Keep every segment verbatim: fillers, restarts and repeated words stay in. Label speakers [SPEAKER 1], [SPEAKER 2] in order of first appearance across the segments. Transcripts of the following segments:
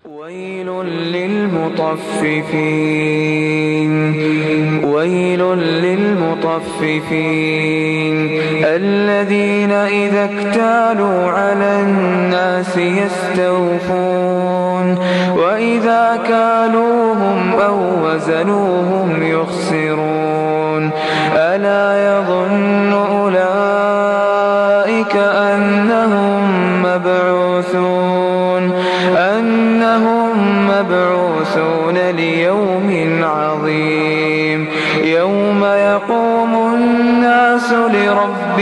[SPEAKER 1] ويل للمطففين ويل للمطففين الذين إذا اكتالوا على الناس يستوفون وإذا كالوهم أو وزنوهم يخسرون ألا يظن أولئك أنهم مبعوثون أنهم مبعوثون ليوم عظيم يوم يقوم الناس لرب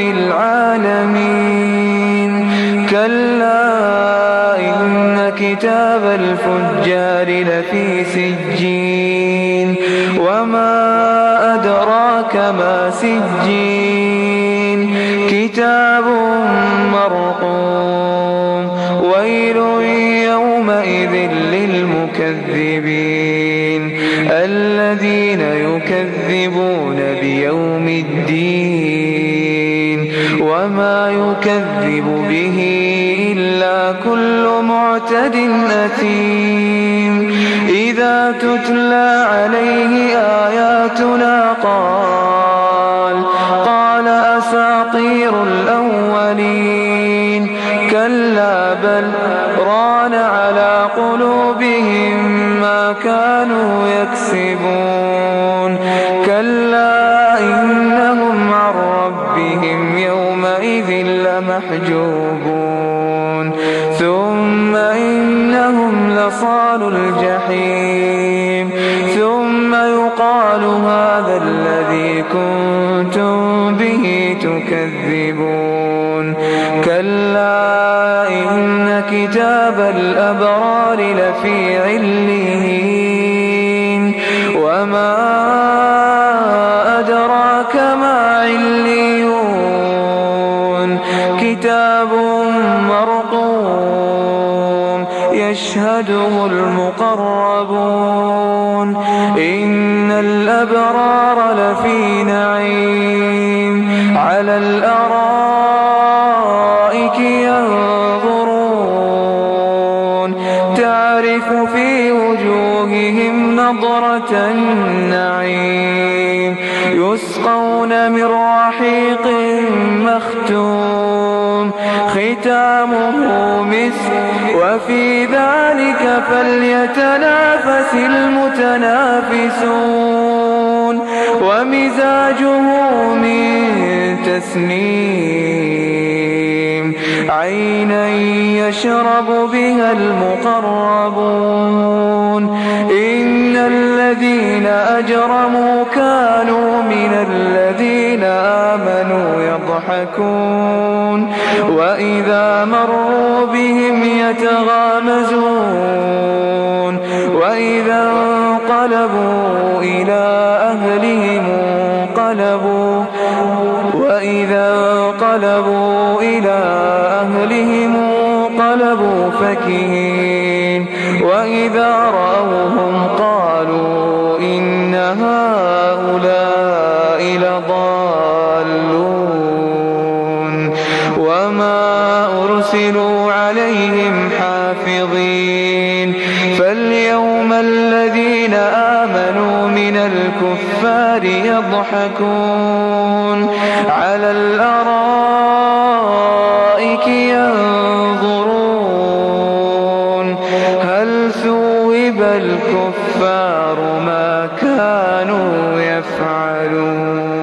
[SPEAKER 1] العالمين كلا إن كتاب الفجار لفي سجين وما أدراك ما سجين كتاب مرقوم ويل يومئذ للمكذبين الذين يكذبون بيوم الدين وما يكذب به إلا كل معتد أثيم إذا تتلى عليه آياتنا قال قال أساطير الأولين كلا بل ران على قلوبهم ما كانوا يكسبون كلا إنهم عن ربهم يومئذ لمحجوبون ثم إنهم لصالوا الجحيم ثم يقال هذا الذي كنتم به تكذبون كلا إن كتاب الأبرار لفي عليين وما أدراك ما عليون كتاب مرقوم يشهده المقربون إن الأبرار لفي نعيم على الأرائك ينظرون تعرف في وجوههم نضرة النعيم يسقون من رحيق مختوم ختامه مسك وفي ذلك فليتنافس المتنافسون ومزاجه من تسنيم عينا يشرب بها المقربون إن الذين أجرموا كانوا من الذين آمنوا يضحكون وإذا مروا بهم يتغامزون وإذا انقلبوا إلى أهلهم انقلبوا وإذا انقلبوا إلى أهلهم انقلبوا فكهين وإذا رأوهم قالوا إن هؤلاء لضالون وما أرسلوا عليهم حافظين فاليوم الذين آمنوا من الكفار يضحكون على الأرائك ينظرون هل ثوب الكفار ما كانوا يفعلون.